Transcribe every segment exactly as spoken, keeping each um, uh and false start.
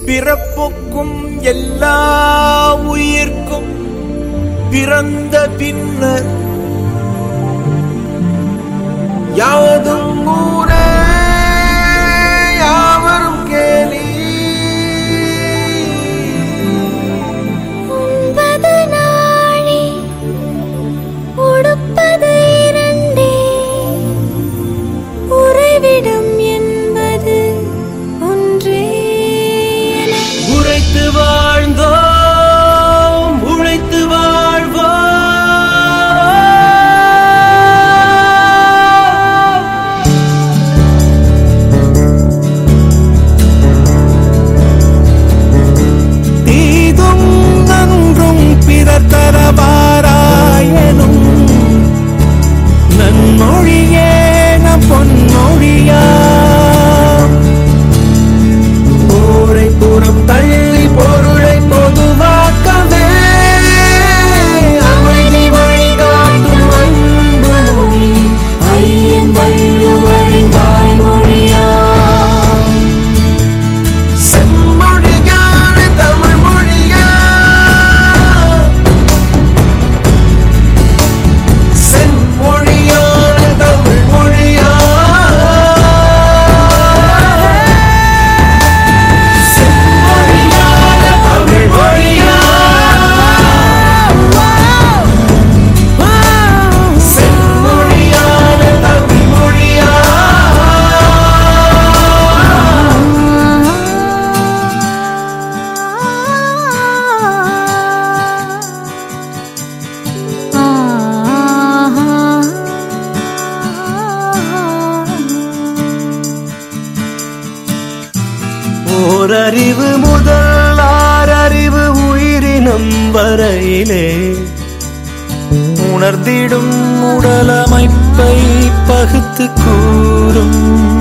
பிறப்புக்கும் எல்லா உயிர்க்கும் பிறந்த பின்னர் யாவதும் ஊரே யாவரும் கேலி. உண்பது நாளே உடுப்பது இரண்டே உறைவிடம் என்பது ஒன்றே. உழைத்து வாழ்ந்தோம் உழைத்து வாழ்வோம். தீதும் நன்றும் பிறர் தரவாராயனும் நன்மொழியே நம் பொன்மொழியா. போரை புறம் தள்ளி பொருளை பொதுவாக்கவே அமைதி வழிகாட்டும் அன்பு மொழி ஐயன் வள்ளுவரின் வாய்மொழியா. செம்மொழியான தமிழ் மொழியா செம்மொழியான தமிழ் மொழியா. ஓரறிவு முதல் ஆறறிவு உயிரினம் வரையிலே உணர்ந்திடும் உடலமைப்பை பகுத்து கூறும்.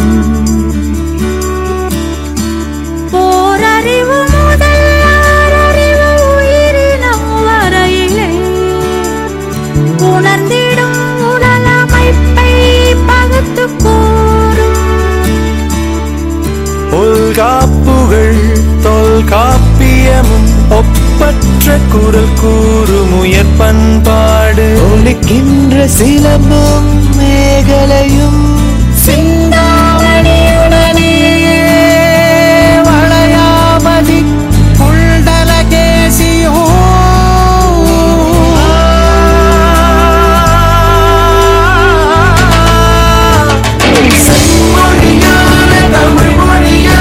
ஓரறிவு முதல் ஆறறிவு உயிரினம் வரையிலே உணர்ந்திடும் உடலமைப்பை பகுத்து கூறும். தொல்காப்புகள் தொல்காப்பியமும் ஒப்பற்ற குரல் கூறும் உயர் பண்பாடு. ஒலிக்கின்ற சிலம்பும் மேகலையும் சிந்தாமணியுடனே வளையாமதி புல்தலகேசியோ. செம்மொழியான தமிழ் மொழியா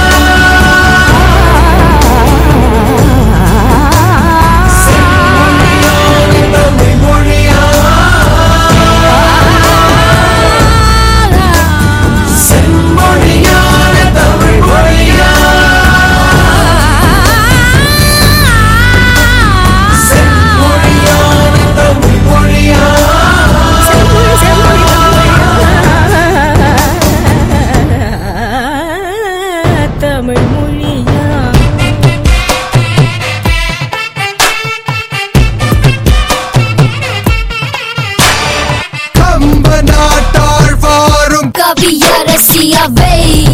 தமிழ் மொழியா. கம்ப நாட்டாழ்வாரும் கவியரசியவை